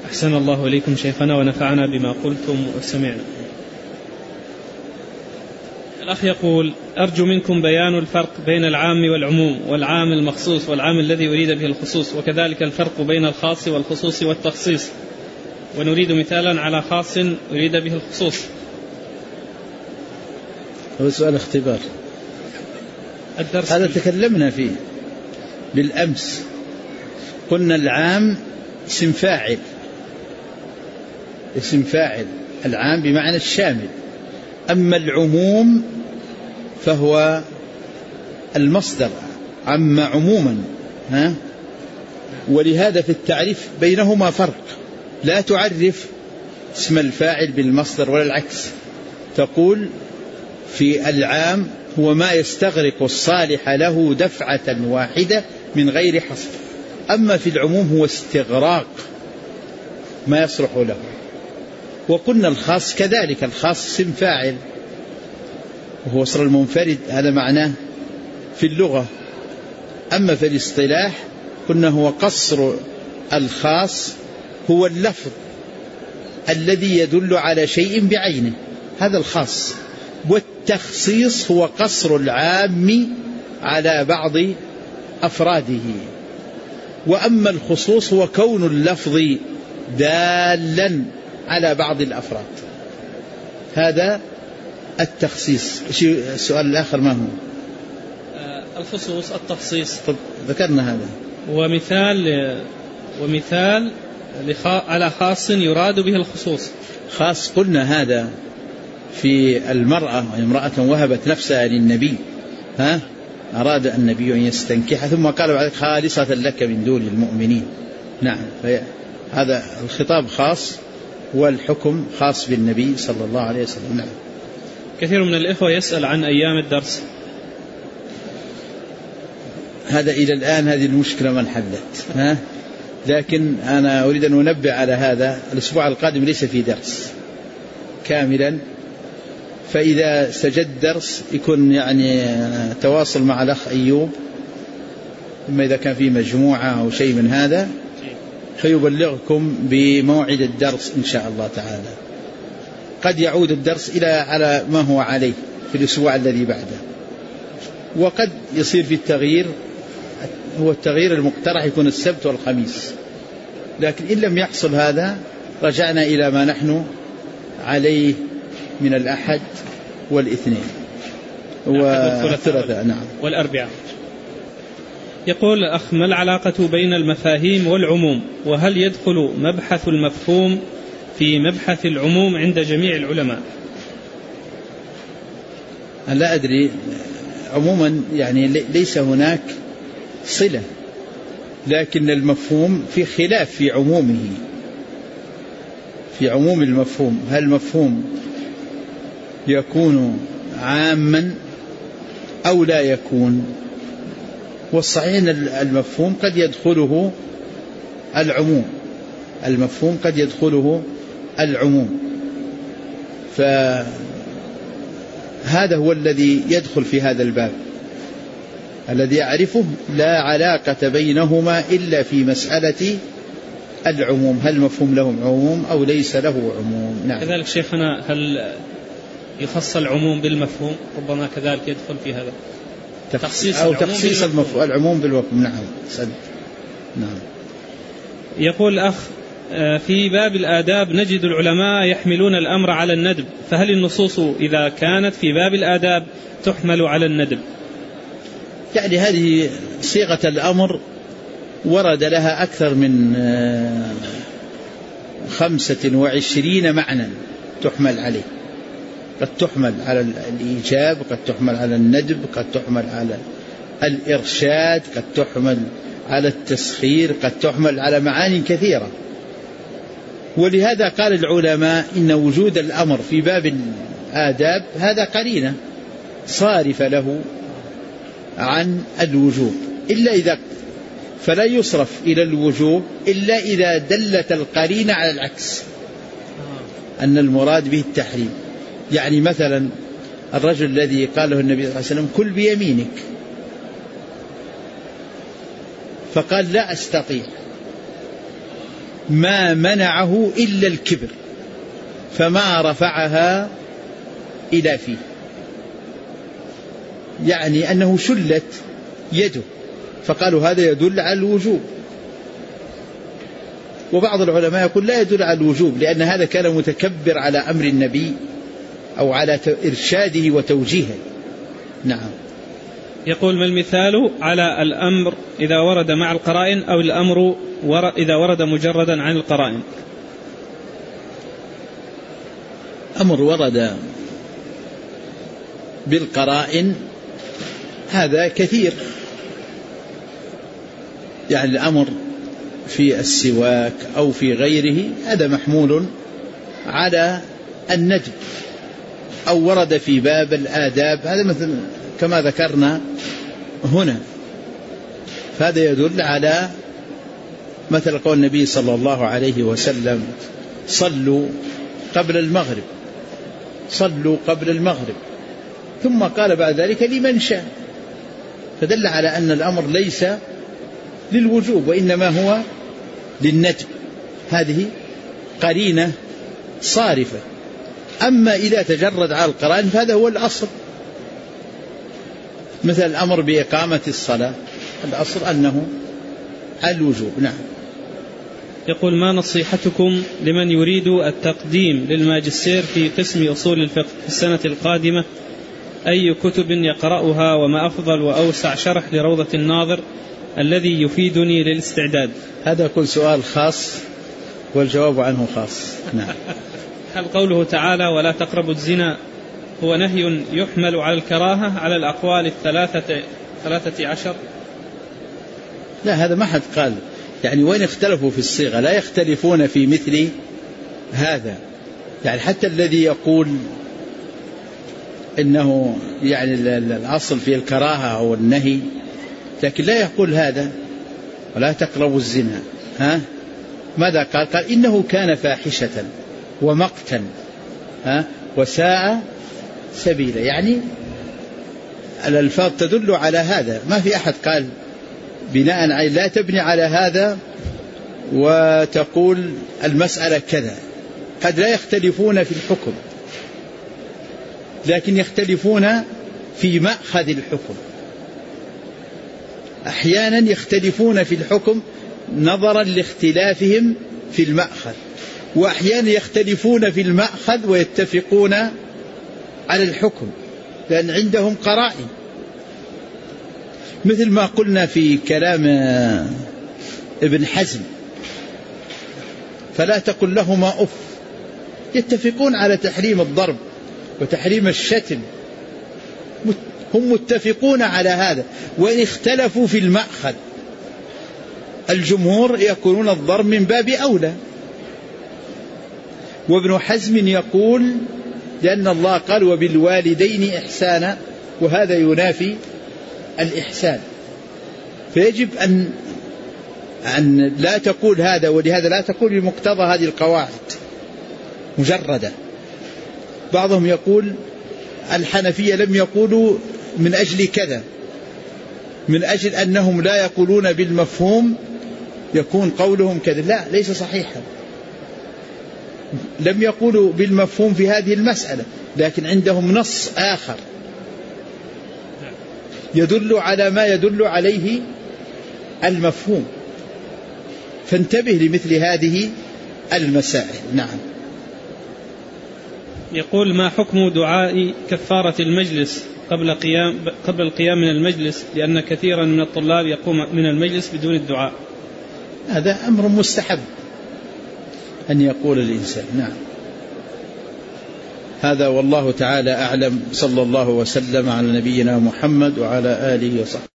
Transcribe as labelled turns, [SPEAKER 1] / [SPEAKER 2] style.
[SPEAKER 1] أحسن الله إليكم شيخنا ونفعنا بما قلتم وسمعنا. الأخ يقول: أرجو منكم بيان الفرق بين العام والعموم والعام المخصوص والعام الذي يريد به الخصوص، وكذلك الفرق بين الخاص والخصوص والتخصيص، ونريد مثالا على خاص يريد به الخصوص.
[SPEAKER 2] هو سؤال اختبار، هذا تكلمنا فيه بالأمس، قلنا العام اسم فاعل، اسم فاعل، العام بمعنى الشامل، أما العموم فهو المصدر عم عموما، ولهذا في التعريف بينهما فرق، لا تعرف اسم الفاعل بالمصدر ولا العكس، تقول في العام هو ما يستغرق الصالح له دفعة واحدة من غير حصر، أما في العموم هو استغراق ما يصلح له. وقلنا الخاص كذلك، الخاص اسم فاعل وهو وصل المنفرد، هذا معناه في اللغة. أما في الاصطلاح قلنا هو قصر الخاص، هو اللفظ الذي يدل على شيء بعينه، هذا الخاص. والتخصيص هو قصر العام على بعض أفراده. وأما الخصوص هو كون اللفظ دالا على بعض الأفراد، هذا التخصيص. السؤال الآخر ما هو؟
[SPEAKER 1] الخصوص التخصيص.
[SPEAKER 2] طب ذكرنا هذا. ومثال
[SPEAKER 1] على خاص يراد به الخصوص.
[SPEAKER 2] خاص قلنا هذا في المرأة، امرأة وهبت نفسها للنبي، أراد النبي أن يستنكح ثم قال بعد خالصة لك من دون المؤمنين. نعم، هذا الخطاب خاص والحكم خاص بالنبي صلى الله عليه وسلم. نعم.
[SPEAKER 1] كثير من الإخوة يسأل عن أيام الدرس،
[SPEAKER 2] هذا إلى الآن هذه المشكلة ما انحلت، لكن أنا أريد أن أنبه على هذا. الأسبوع القادم ليس في درس كاملا، فإذا سجد درس يكون يعني تواصل مع الأخ أيوب، إما إذا كان في مجموعة أو شيء من هذا فيبلغكم بموعد الدرس إن شاء الله تعالى. قد يعود الدرس إلى على ما هو عليه في الأسبوع الذي بعده، وقد يصير في التغيير، هو التغيير المقترح يكون السبت والخميس، لكن إن لم يحصل هذا رجعنا إلى ما نحن عليه من الأحد والاثنين والثلاثاء. نعم،
[SPEAKER 1] والأربعاء. يقول الأخ: ما العلاقة بين المفاهيم والعموم؟ وهل يدخل مبحث المفهوم في مبحث العموم عند جميع العلماء؟
[SPEAKER 2] لا أدري، عموما يعني ليس هناك صلة، لكن المفهوم في خلاف في عمومه، في عموم المفهوم، هل المفهوم يكون عاما أو لا يكون؟ والصحيح أن المفهوم قد يدخله العموم، المفهوم قد يدخله العموم، فهذا هو الذي يدخل في هذا الباب الذي أعرفه، لا علاقة بينهما إلا في مسألة العموم، هل المفهوم له عموم أو ليس له عموم. نعم.
[SPEAKER 1] كذلك شيخنا، هل يخص العموم بالمفهوم؟ ربما كذلك يدخل في هذا
[SPEAKER 2] تخصيص المفهوم، العموم بالمفهوم. نعم، صدق. نعم.
[SPEAKER 1] يقول الأخ: في باب الآداب نجد العلماء يحملون الأمر على الندب، فهل النصوص إذا كانت في باب الآداب تحمل على الندب؟
[SPEAKER 2] يعني هذه صيغة الأمر ورد لها أكثر من 25 معنى تحمل عليه، قد تحمل على الإيجاب، قد تحمل على الندب، قد تحمل على الإرشاد، قد تحمل على التسخير، قد تحمل على معاني كثيرة. ولهذا قال العلماء إن وجود الأمر في باب الآداب هذا قرينة صارفة له عن الوجوب، إلا إذا فلا يصرف إلى الوجوب إلا إذا دلت القرينة على العكس، أن المراد به التحريم. يعني مثلا الرجل الذي قال له النبي صلى الله عليه وسلم: كل بيمينك، فقال: لا أستطيع، ما منعه إلا الكبر فما رفعها إلى فيه، يعني أنه شلت يده فقالوا هذا يدل على الوجوب. وبعض العلماء يقول لا يدل على الوجوب، لأن هذا كان متكبر على أمر النبي أو على إرشاده وتوجيهه. نعم.
[SPEAKER 1] يقول: ما المثال على الأمر إذا ورد مع القرائن أو الأمر إذا ورد مجردا عن القرائن؟
[SPEAKER 2] أمر ورد بالقرائن هذا كثير، يعني الأمر في السواك أو في غيره هذا محمول على الندب، أو ورد في باب الآداب هذا مثل كما ذكرنا هنا، فهذا يدل على مثل قول النبي صلى الله عليه وسلم: صلوا قبل المغرب، صلوا قبل المغرب، ثم قال بعد ذلك لمن شاء، فدل على أن الأمر ليس للوجوب وإنما هو للندب، هذه قرينة صارفة. أما إذا تجرد على القرائن فهذا هو الأصل، مثل الأمر بإقامة الصلاة الأصل أنه الوجوب. نعم.
[SPEAKER 1] يقول: ما نصيحتكم لمن يريد التقديم للماجستير في قسم أصول الفقه في السنة القادمة؟ أي كتب يقرأها، وما أفضل وأوسع شرح لروضة الناظر الذي يفيدني للاستعداد؟
[SPEAKER 2] هذا كل سؤال خاص والجواب عنه خاص. نعم.
[SPEAKER 1] هل قوله تعالى ولا تقربوا الزنا هو نهي يحمل على الكراهة على الأقوال 13؟
[SPEAKER 2] لا، هذا ما حد قال، يعني وين اختلفوا في الصيغة؟ لا يختلفون في مثل هذا، يعني حتى الذي يقول إنه يعني الأصل في الكراهة أو النهي، لكن لا يقول هذا ولا تقربوا الزنا. ماذا قال؟ قال إنه كان فاحشة ومقتا وساء سبيلا، يعني الألفاظ تدل على هذا. ما في أحد قال بناء عليه لا تبني على هذا وتقول المسألة كذا. قد لا يختلفون في الحكم، لكن يختلفون في مأخذ الحكم. أحيانا يختلفون في الحكم نظرا لاختلافهم في المأخذ، وأحيانا يختلفون في المأخذ ويتفقون على الحكم لأن عندهم قرائن، مثل ما قلنا في كلام ابن حزم: فلا تقل لهما أف. يتفقون على تحريم الضرب وتحريم الشتم، هم متفقون على هذا، وإن اختلفوا في المأخذ الجمهور يقولون الضرب من باب أولى. وابن حزم يقول لأن الله قال وبالوالدين إحسانا، وهذا ينافي الإحسان، فيجب أن لا تقول هذا، ولهذا لا تقول بمقتضى هذه القواعد مجردة. بعضهم يقول الحنفية لم يقولوا من أجل كذا، من أجل أنهم لا يقولون بالمفهوم يكون قولهم كذا. لا، ليس صحيحا، لم يقولوا بالمفهوم في هذه المسألة، لكن عندهم نص آخر يدل على ما يدل عليه المفهوم، فانتبه لمثل هذه المسائل. نعم.
[SPEAKER 1] يقول: ما حكم دعاء كفارة المجلس قبل القيام من المجلس، لأن كثيرا من الطلاب يقوم من المجلس بدون الدعاء؟
[SPEAKER 2] هذا أمر مستحب أن يقول الإنسان. نعم. هذا والله تعالى أعلم، صلى الله وسلم على نبينا محمد وعلى آله وصحبه.